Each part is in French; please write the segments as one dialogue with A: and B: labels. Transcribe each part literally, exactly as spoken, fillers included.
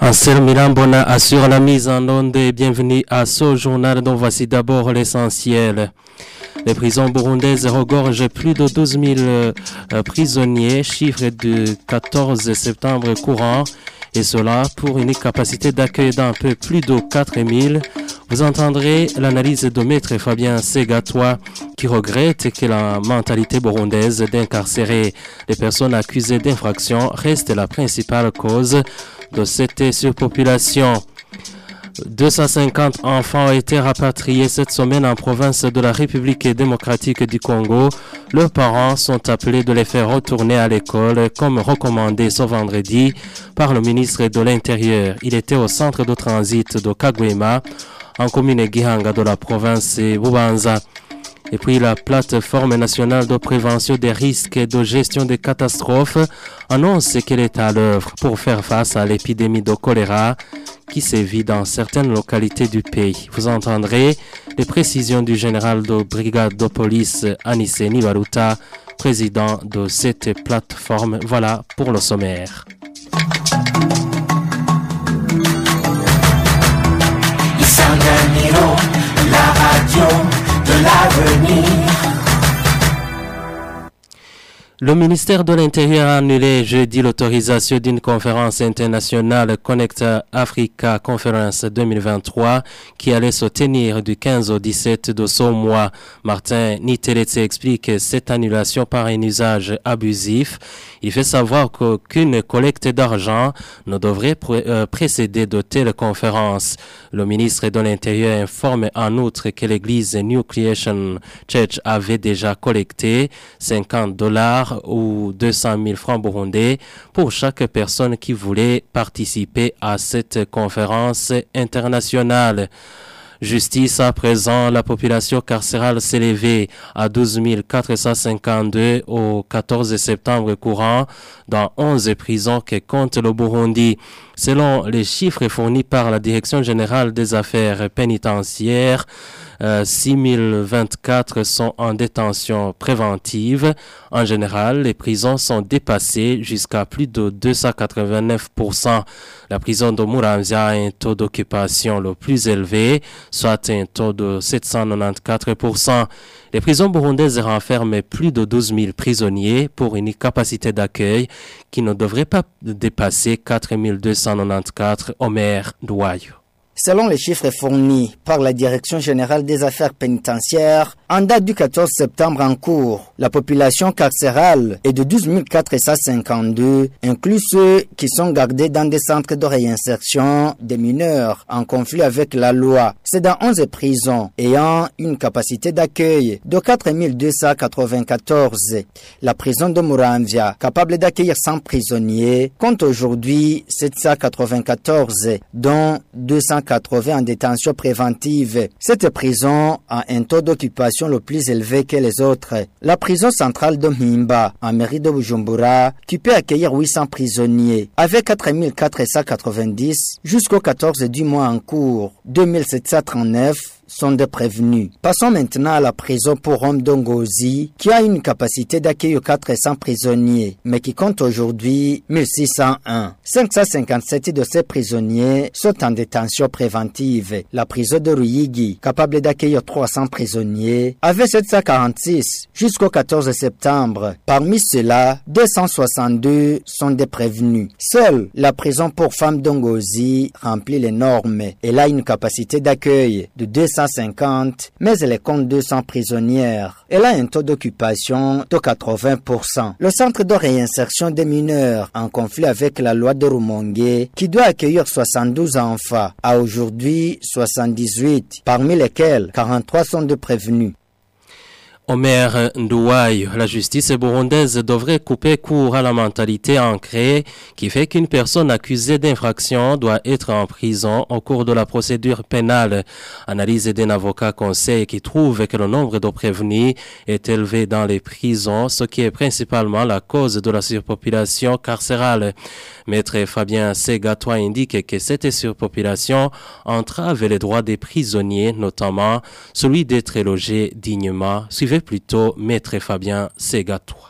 A: Anselme Mirambona assure la mise en onde et bienvenue à ce journal dont voici d'abord l'essentiel. Les prisons burundaises regorgent plus de douze mille euh, prisonniers, chiffre du quatorze septembre courant, et cela pour une capacité d'accueil d'un peu plus de quatre mille. Vous entendrez l'analyse de maître Fabien Segatois qui regrette que la mentalité burundaise d'incarcérer les personnes accusées d'infraction reste la principale cause de cette surpopulation. deux cent cinquante enfants ont été rapatriés cette semaine en province de la République démocratique du Congo. Leurs parents sont appelés de les faire retourner à l'école comme recommandé ce vendredi par le ministre de l'Intérieur. Il était au centre de transit de Kagwema en commune Gihanga de la province Bubanza. Et puis la plateforme nationale de prévention des risques et de gestion des catastrophes annonce qu'elle est à l'œuvre pour faire face à l'épidémie de choléra qui sévit dans certaines localités du pays. Vous entendrez les précisions du général de brigade de police Aniseni Baruta, président de cette plateforme. Voilà pour le sommaire.
B: Isanganiro, la radio de l'avenir.
A: Le ministère de l'Intérieur a annulé jeudi l'autorisation d'une conférence internationale Connect Africa Conference deux mille vingt-trois qui allait se tenir du quinze au dix-sept de ce mois. Martin Niteletse explique cette annulation par un usage abusif. Il fait savoir qu'aucune collecte d'argent ne devrait pré- euh, précéder de telles conférences. Le ministre de l'Intérieur informe en outre que l'église New Creation Church avait déjà collecté cinquante dollars ou deux cent mille francs burundais pour chaque personne qui voulait participer à cette conférence internationale. Justice à présent, la population carcérale s'est élevée à douze mille quatre cent cinquante-deux au quatorze septembre courant dans onze prisons que compte le Burundi. Selon les chiffres fournis par la Direction générale des affaires pénitentiaires, euh, six mille vingt-quatre sont en détention préventive. En général, les prisons sont dépassées jusqu'à plus de deux cent quatre-vingt-neuf pour cent. La prison de Muramvya a un taux d'occupation le plus élevé, soit un taux de sept cent quatre-vingt-quatorze pour cent. Les prisons burundaises renferment plus de douze mille prisonniers pour une capacité d'accueil qui ne devrait pas dépasser quatre mille deux cent quatre-vingt-quatorze. Omer Douayo.
C: Selon les chiffres fournis par la Direction générale des affaires pénitentiaires, en date du quatorze septembre en cours, la population carcérale est de douze mille quatre cent cinquante-deux, inclus ceux qui sont gardés dans des centres de réinsertion des mineurs en conflit avec la loi. C'est dans onze prisons ayant une capacité d'accueil de quatre mille deux cent quatre-vingt-quatorze. La prison de Muramvya, capable d'accueillir cent prisonniers, compte aujourd'hui sept cent quatre-vingt-quatorze, dont deux cent quatre-vingts en détention préventive. Cette prison a un taux d'occupation le plus élevé que les autres. La prison centrale de Mhimba, en mairie de Bujumbura, qui peut accueillir huit cents prisonniers, avec quatre mille quatre cent quatre-vingt-dix jusqu'au quatorze du mois en cours, deux mille sept cent trente-neuf sont des prévenus. Passons maintenant à la prison pour hommes d'Ongozi, qui a une capacité d'accueil de quatre cents prisonniers, mais qui compte aujourd'hui mille six cent un. cinq cent cinquante-sept de ces prisonniers sont en détention préventive. La prison de Ruyigi, capable d'accueillir trois cents prisonniers, avait sept cent quarante-six jusqu'au quatorze septembre. Parmi ceux-là, deux cent soixante-deux sont des prévenus. Seule la prison pour femmes d'Ongozi remplit les normes. Elle a une capacité d'accueil de deux cent cinquante, mais elle compte deux cents prisonnières. Elle a un taux d'occupation de quatre-vingts pour cent. Le centre de réinsertion des mineurs en conflit avec la loi de Rumonge, qui doit accueillir soixante-douze enfants, a aujourd'hui soixante-dix-huit, parmi lesquels quarante-trois sont de prévenus.
A: Omer Ndouaï, la justice burundaise devrait couper court à la mentalité ancrée qui fait qu'une personne accusée d'infraction doit être en prison au cours de la procédure pénale. Analyse d'un avocat conseil qui trouve que le nombre de prévenus est élevé dans les prisons, ce qui est principalement la cause de la surpopulation carcérale. Maître Fabien Segatois indique que cette surpopulation entrave les droits des prisonniers, notamment celui d'être logé dignement. Suivez plutôt Maître Fabien Segatois.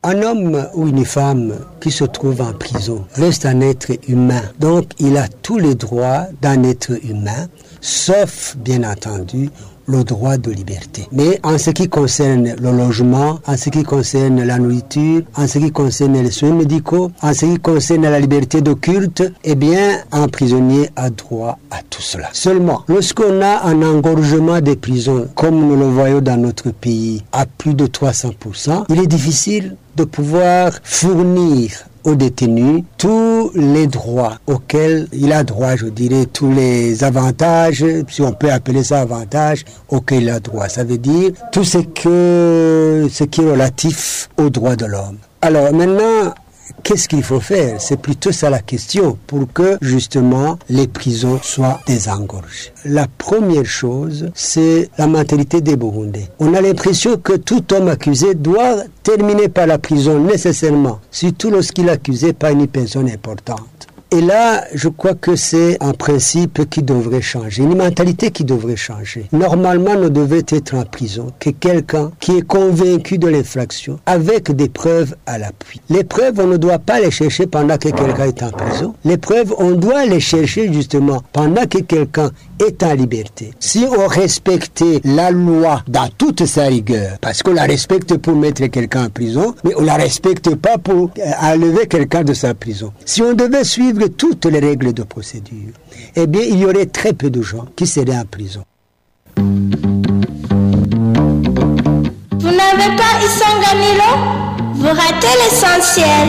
D: Un homme ou une femme qui se trouve en prison reste un être humain. Donc, il a tous les droits d'un être humain, sauf, bien entendu, le droit de liberté. Mais en ce qui concerne le logement, en ce qui concerne la nourriture, en ce qui concerne les soins médicaux, en ce qui concerne la liberté de culte, eh bien, un prisonnier a droit à tout cela. Seulement, lorsqu'on a un engorgement des prisons, comme nous le voyons dans notre pays, à plus de trois cents pour cent, il est difficile de pouvoir fournir aux détenus tous les droits auxquels il a droit, je dirais, tous les avantages, si on peut appeler ça avantages, auxquels il a droit. Ça veut dire tout ce, que, ce qui est relatif aux droits de l'homme. Alors maintenant, qu'est-ce qu'il faut faire? C'est plutôt ça la question pour que justement les prisons soient désengorgées. La première chose, c'est la mentalité des Burundais. On a l'impression que tout homme accusé doit terminer par la prison nécessairement, surtout lorsqu'il est accusé par une personne importante. Et là, je crois que c'est un principe qui devrait changer, une mentalité qui devrait changer. Normalement, ne devait être en prison que quelqu'un qui est convaincu de l'infraction avec des preuves à l'appui. Les preuves, on ne doit pas les chercher pendant que quelqu'un est en prison. Les preuves, on doit les chercher justement pendant que quelqu'un est en liberté. Si on respectait la loi dans toute sa rigueur, parce qu'on la respecte pour mettre quelqu'un en prison, mais on la respecte pas pour enlever quelqu'un de sa prison. Si on devait suivre toutes les règles de procédure, eh bien, il y aurait très peu de gens qui seraient en prison.
E: Vous n'avez pas Isanganilo? Vous ratez l'essentiel.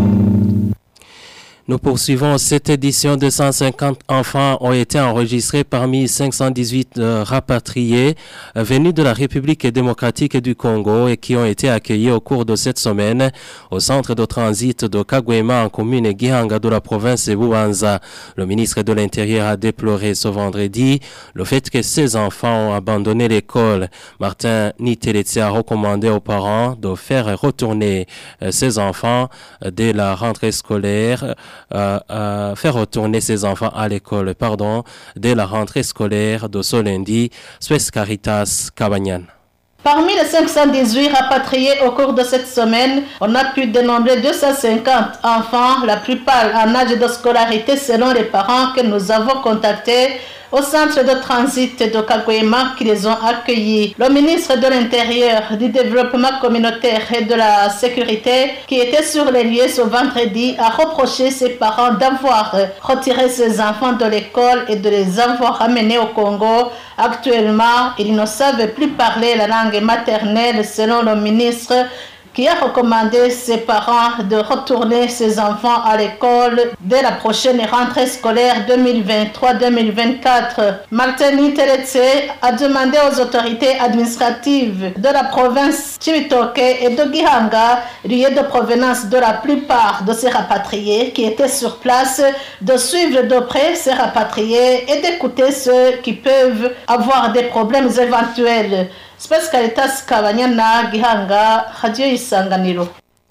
A: Nous poursuivons cette édition. deux cent cinquante enfants ont été enregistrés parmi cinq cent dix-huit euh, rapatriés euh, venus de la République démocratique du Congo et qui ont été accueillis au cours de cette semaine au centre de transit de Kagwema en commune Gihanga de la province de Bubanza. Le ministre de l'Intérieur a déploré ce vendredi le fait que ces enfants ont abandonné l'école. Martin Niteletse a recommandé aux parents de faire retourner euh, ces enfants euh, dès la rentrée scolaire. Euh, euh, faire retourner ses enfants à l'école, pardon, dès la rentrée scolaire de ce lundi. Suez Caritas Kabagnan.
F: Parmi les cinq cent dix-huit rapatriés au cours de cette semaine, on a pu dénombrer deux cent cinquante enfants, la plupart en âge de scolarité selon les parents que nous avons contactés au centre de transit de Kagwema qui les ont accueillis. Le ministre de l'Intérieur, du Développement communautaire et de la Sécurité, qui était sur les lieux ce vendredi, a reproché ses parents d'avoir retiré ses enfants de l'école et de les avoir amenés au Congo. Actuellement, ils ne savent plus parler la langue maternelle selon le ministre, qui a recommandé ses parents de retourner ses enfants à l'école dès la prochaine rentrée scolaire deux mille vingt-trois deux mille vingt-quatre. Martin Niteletse a demandé aux autorités administratives de la province Chibitoke et de Gihanga, lieu de provenance de la plupart de ces rapatriés qui étaient sur place, de suivre de près ces rapatriés et d'écouter ceux qui peuvent avoir des problèmes éventuels. Space Caritas Kabanyana, Gihanga, Radio Isanganiro.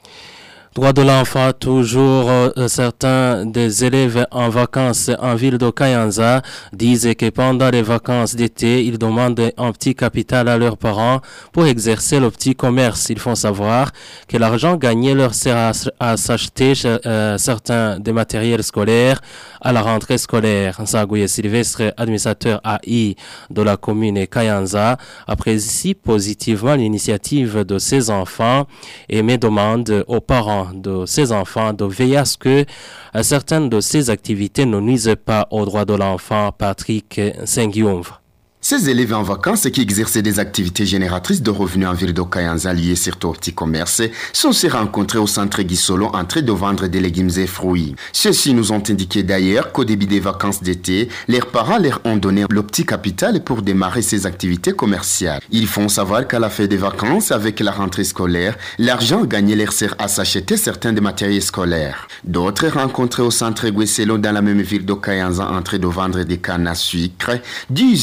A: Droit de l'enfant, toujours euh, certains des élèves en vacances en ville de Kayanza disent que pendant les vacances d'été, ils demandent un petit capital à leurs parents pour exercer le petit commerce. Ils font savoir que l'argent gagné leur sert à, à s'acheter euh, certains des matériels scolaires à la rentrée scolaire. Nsagouye Sylvestre, administrateur A I de la commune Kayanza, apprécie positivement l'initiative de ses enfants et met demande aux parents de ces enfants de veiller à ce que euh, certaines de ces activités ne nuisent pas aux droits de l'enfant. Patrick Sengiumv.
G: Ces élèves en vacances qui exerçaient des activités génératrices de revenus en ville de Kayanza liées surtout au petit commerce sont se rencontrés au centre Guisolo en train de vendre des légumes et fruits. Ceux-ci nous ont indiqué d'ailleurs qu'au début des vacances d'été, leurs parents leur ont donné le petit capital pour démarrer ces activités commerciales. Ils font savoir qu'à la fin des vacances, avec la rentrée scolaire, l'argent gagné leur sert à s'acheter certains des matériels scolaires. D'autres rencontrés au centre Guisolo dans la même ville de Kayanza en train de vendre des cannes à sucre disent et aussi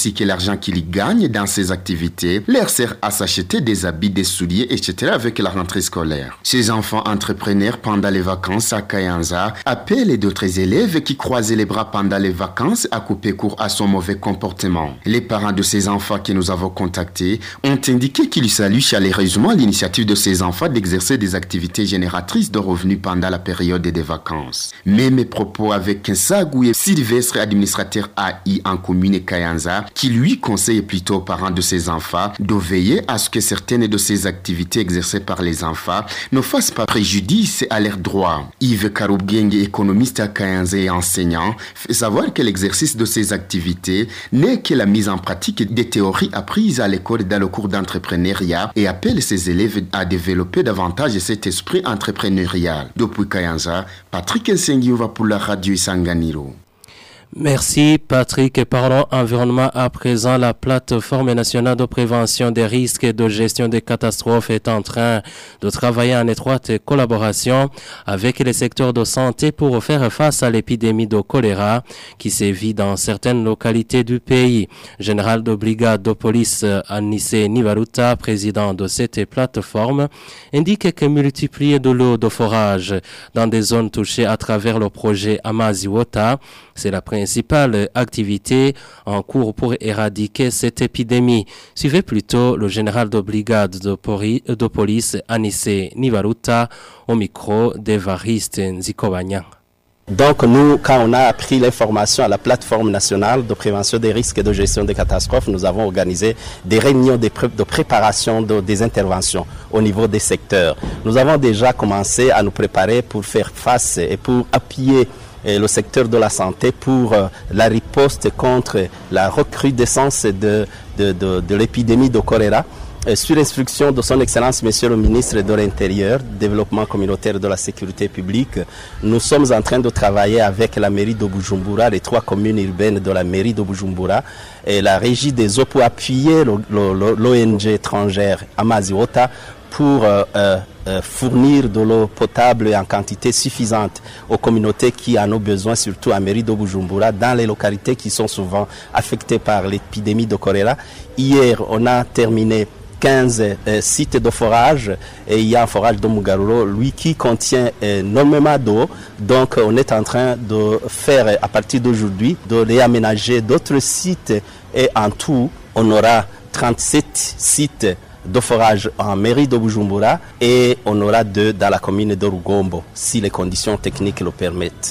G: ainsi que l'argent qu'ils gagnent dans ces activités leur sert à s'acheter des habits, des souliers, et cetera avec la rentrée scolaire. Ces enfants entrepreneurs pendant les vacances à Kayanza appellent d'autres élèves qui croisaient les bras pendant les vacances à couper court à son mauvais comportement. Les parents de ces enfants que nous avons contactés ont indiqué qu'ils saluent chaleureusement l'initiative de ces enfants d'exercer des activités génératrices de revenus pendant la période des vacances. Mais mes propos avec Nsagouye Sylvestre, administrateur A I en commune Kayanza, qui lui conseille plutôt aux parents de ces enfants de veiller à ce que certaines de ces activités exercées par les enfants ne fassent pas préjudice à leurs droits. Yves Karoubgeng, économiste à Kayanza et enseignant, fait savoir que l'exercice de ces activités n'est que la mise en pratique des théories apprises à l'école dans le cours d'entrepreneuriat et appelle ses élèves à développer davantage cet esprit entrepreneurial. Depuis Kayanza, Patrick Nsengiova pour la radio Isanganiro.
A: Merci Patrick. Parlons environnement à présent. La plateforme nationale de prévention des risques et de gestion des catastrophes est en train de travailler en étroite collaboration avec les secteurs de santé pour faire face à l'épidémie de choléra qui sévit dans certaines localités du pays. Général de brigade de police Anissé Nivaruta, président de cette plateforme, indique que multiplier de l'eau de forage dans des zones touchées à travers le projet Amaziwota, c'est la principale activité en cours pour éradiquer cette épidémie. Suivez plutôt le général de brigade de, pori, de police Anissé Nivaruta au micro d'Evariste Nzikobanya.
H: Donc nous, quand on a appris l'information à la plateforme nationale de prévention des risques et de gestion des catastrophes, nous avons organisé des réunions de, pré- de préparation de, des interventions au niveau des secteurs. Nous avons déjà commencé à nous préparer pour faire face et pour appuyer et le secteur de la santé pour euh, la riposte contre la recrudescence de, de, de, de l'épidémie de choléra. Euh, sur instruction de son Excellence Monsieur le Ministre de l'Intérieur, Développement communautaire et de la sécurité publique, nous sommes en train de travailler avec la mairie de Bujumbura, les trois communes urbaines de la mairie de Bujumbura et la régie des eaux pour appuyer le, le, l'O N G étrangère Amaziwota pour euh, euh, fournir de l'eau potable en quantité suffisante aux communautés qui en ont besoin, surtout à mairie de Bujumbura, dans les localités qui sont souvent affectées par l'épidémie de choléra. Hier, on a terminé quinze euh, sites de forage et il y a un forage de Mugaruro, lui qui contient euh, énormément d'eau. Donc on est en train de faire à partir d'aujourd'hui, de réaménager d'autres sites et en tout, on aura trente-sept sites de forage en mairie de Bujumbura et on aura deux dans la commune de Rugombo, si les conditions techniques le permettent.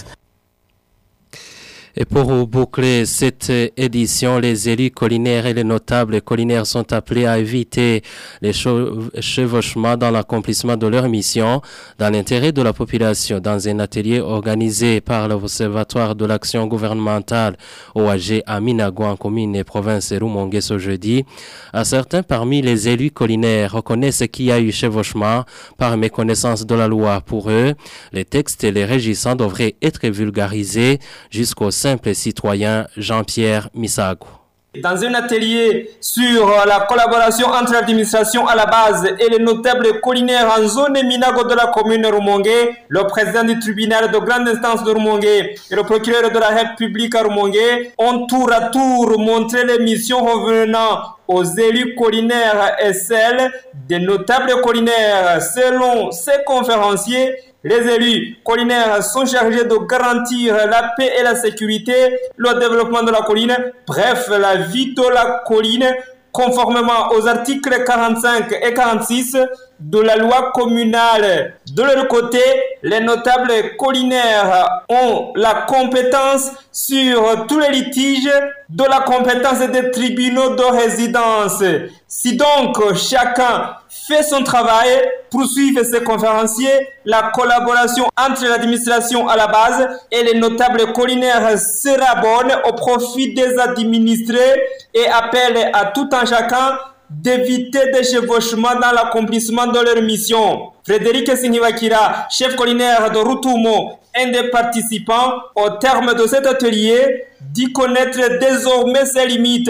A: Et pour boucler cette édition, les élus collinaires et les notables collinaires sont appelés à éviter les chevauchements dans l'accomplissement de leur mission dans l'intérêt de la population. Dans un atelier organisé par l'Observatoire de l'action gouvernementale O A G à Minagua, en commune et province Rumongue ce jeudi, certains parmi les élus collinaires reconnaissent qu'il y a eu chevauchement par méconnaissance de la loi. Pour eux, les textes et les régissants devraient être vulgarisés jusqu'au simple citoyen Jean-Pierre Misago.
I: Dans un atelier sur la collaboration entre l'administration à la base et les notables collinaires en zone Minago de la commune Rumongue, le président du tribunal de grande instance de Rumongue et le procureur de la République à Rumongue ont tour à tour montré les missions revenant aux élus collinaires et celles des notables collinaires. Selon ces conférenciers, les élus collinaires sont chargés de garantir la paix et la sécurité, le développement de la colline, bref, la vie de la colline, conformément aux articles quarante-cinq et quarante-six de la loi communale. De leur côté, les notables collinaires ont la compétence sur tous les litiges de la compétence des tribunaux de résidence. Si donc chacun fait son travail, poursuivre ses conférenciers, la collaboration entre l'administration à la base et les notables collinaires sera bonne au profit des administrés et appelle à tout un chacun d'éviter des chevauchements dans l'accomplissement de leur mission. Frédéric Singhiwakira, chef collinaire de Rutumo, un des participants, au terme de cet atelier, dit connaître désormais ses limites.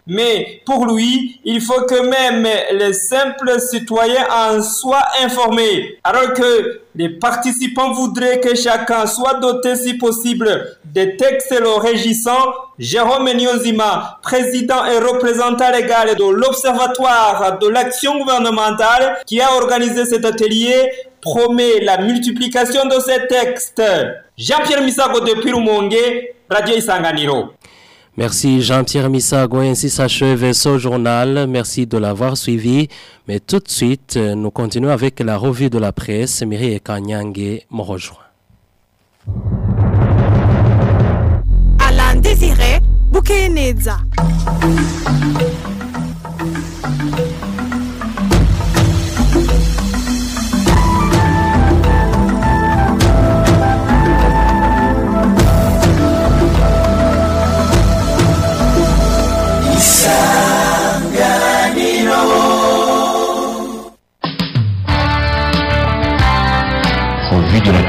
I: Mais pour lui, il faut que même les simples citoyens en soient informés. Alors que les participants voudraient que chacun soit doté, si possible, des textes le régissant, Jérôme Nyonzima, président et représentant légal de l'Observatoire de l'action gouvernementale qui a organisé cet atelier, promet la multiplication de ces textes. Jean-Pierre Misago depuis Rumonge, Radio Isanganiro.
A: Merci Jean-Pierre Misago. Ainsi s'achève ce journal. Merci de l'avoir suivi. Mais tout de suite, nous continuons avec la revue de la presse. Mireille Kanyange me rejoint.
J: Alain Désiré Boukeneza.
K: De la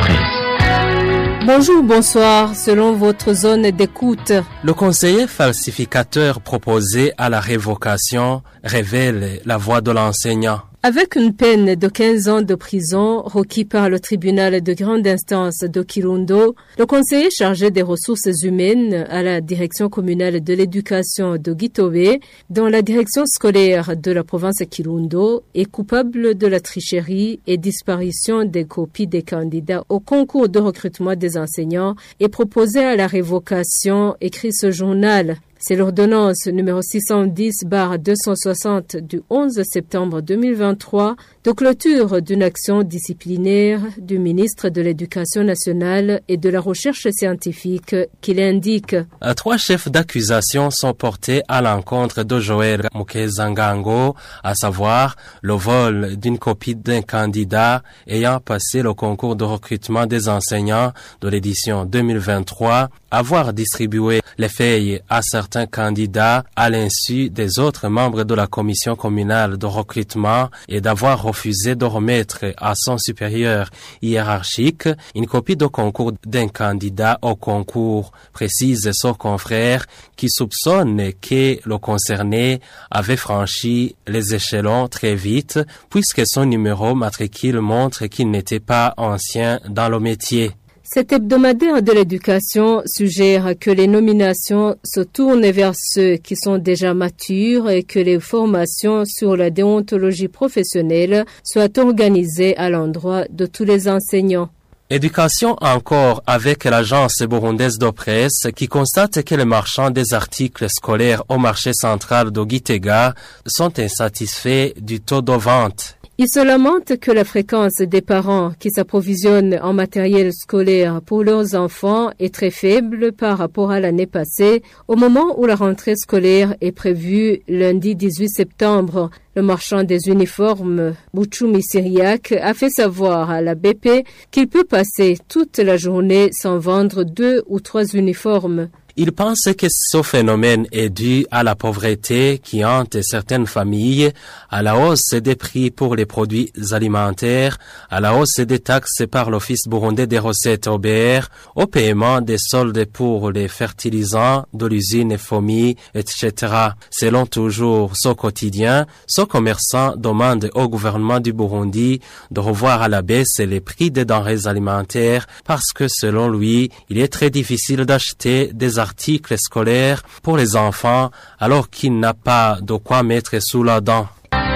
K: presse.
L: Bonjour, bonsoir, selon votre zone d'écoute.
A: Le conseiller falsificateur proposé à la révocation révèle la voix de l'enseignant.
L: Avec une peine de quinze ans de prison requis par le tribunal de grande instance de Kirundo, le conseiller chargé des ressources humaines à la direction communale de l'éducation de Gitobe, dans la direction scolaire de la province Kirundo, est coupable de la tricherie et disparition des copies des candidats au concours de recrutement des enseignants et proposé à la révocation, écrit ce journal. C'est l'ordonnance numéro six cent dix barre deux cent soixante du onze septembre deux mille vingt-trois de clôture d'une action disciplinaire du ministre de l'Éducation nationale et de la recherche scientifique qui l'indique.
A: Trois chefs d'accusation sont portés à l'encontre de Joël Mukezangango, à savoir le vol d'une copie d'un candidat ayant passé le concours de recrutement des enseignants de l'édition deux mille vingt-trois, avoir distribué les feuilles à certains candidats à l'insu des autres membres de la commission communale de recrutement et d'avoir refusé de remettre à son supérieur hiérarchique une copie de concours d'un candidat au concours, précise son confrère qui soupçonne que le concerné avait franchi les échelons très vite puisque son numéro matricule montre qu'il n'était pas ancien dans le métier.
L: Cet hebdomadaire de l'éducation suggère que les nominations se tournent vers ceux qui sont déjà matures et que les formations sur la déontologie professionnelle soient organisées à l'endroit de tous les enseignants.
A: Éducation encore avec l'agence burundaise de presse qui constate que les marchands des articles scolaires au marché central de Gitega sont insatisfaits du taux de vente.
L: Il se lamente que la fréquence des parents qui s'approvisionnent en matériel scolaire pour leurs enfants est très faible par rapport à l'année passée, au moment où la rentrée scolaire est prévue lundi dix-huit septembre. Le marchand des uniformes, Bouchoumi Syriac, a fait savoir à la B P qu'il peut passer toute la journée sans vendre deux ou trois uniformes.
A: Il pense que ce phénomène est dû à la pauvreté qui hante certaines familles, à la hausse des prix pour les produits alimentaires, à la hausse des taxes par l'Office burundais des recettes O B R, au paiement des soldes pour les fertilisants de l'usine F O M I, et cetera. Selon toujours ce quotidien, ce commerçant demande au gouvernement du Burundi de revoir à la baisse les prix des denrées alimentaires parce que selon lui, il est très difficile d'acheter des articles scolaires pour les enfants alors qu'il n'a pas de quoi mettre sous la dent.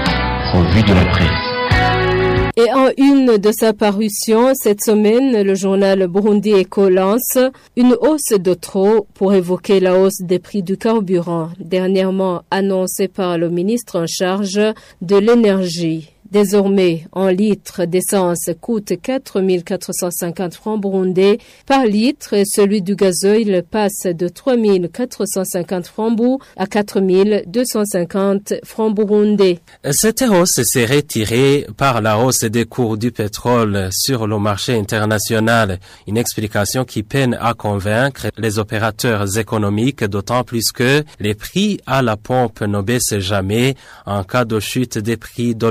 K: Revue de la presse.
L: Et en une de sa parution, cette semaine, le journal Burundi Echo lance une hausse de trop pour évoquer la hausse des prix du carburant, dernièrement annoncée par le ministre en charge de l'énergie. Désormais, un litre d'essence coûte quatre mille quatre cent cinquante francs burundais par litre et celui du gasoil passe de trois mille quatre cent cinquante francs à quatre mille deux cent cinquante francs burundais.
A: Cette hausse serait tirée par la hausse des cours du pétrole sur le marché international, une explication qui peine à convaincre les opérateurs économiques, d'autant plus que les prix à la pompe ne baissent jamais en cas de chute des prix de l'or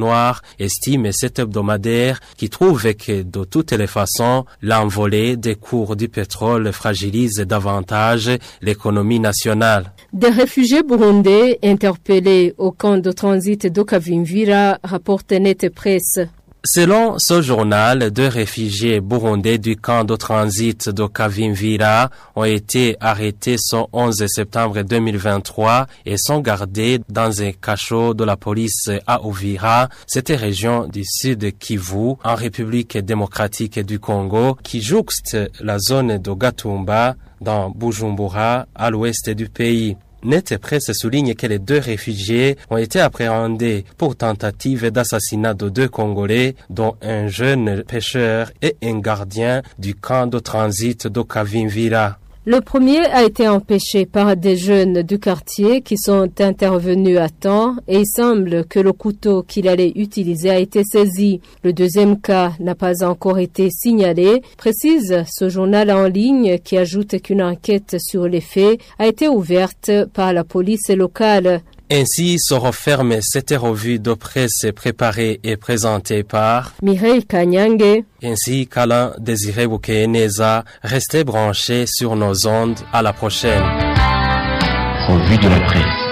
A: Noir estime cet hebdomadaire qui trouve que de toutes les façons, l'envolée des cours du pétrole fragilise davantage l'économie nationale.
L: Des réfugiés burundais interpellés au camp de transit d'Okavimvira, rapporte Net Presse.
A: Selon ce journal, deux réfugiés burundais du camp de transit de Kavimvira ont été arrêtés ce onze septembre deux mille vingt-trois et sont gardés dans un cachot de la police à Uvira, cette région du sud Kivu, en République démocratique du Congo, qui jouxte la zone de Gatumba dans Bujumbura, à l'ouest du pays. Net Presse souligne que les deux réfugiés ont été appréhendés pour tentative d'assassinat de deux Congolais, dont un jeune pêcheur et un gardien du camp de transit de Kavimvira.
L: Le premier a été empêché par des jeunes du quartier qui sont intervenus à temps et il semble que le couteau qu'il allait utiliser a été saisi. Le deuxième cas n'a pas encore été signalé, précise ce journal en ligne qui ajoute qu'une enquête sur les faits a été ouverte par la police locale.
A: Ainsi se referme cette revue de presse préparée et présentée par
L: Mireille Kanyange
A: ainsi qu'Alain Désiré Boukéneza. Restez branchés sur nos ondes. À la prochaine.
K: Revue de la presse.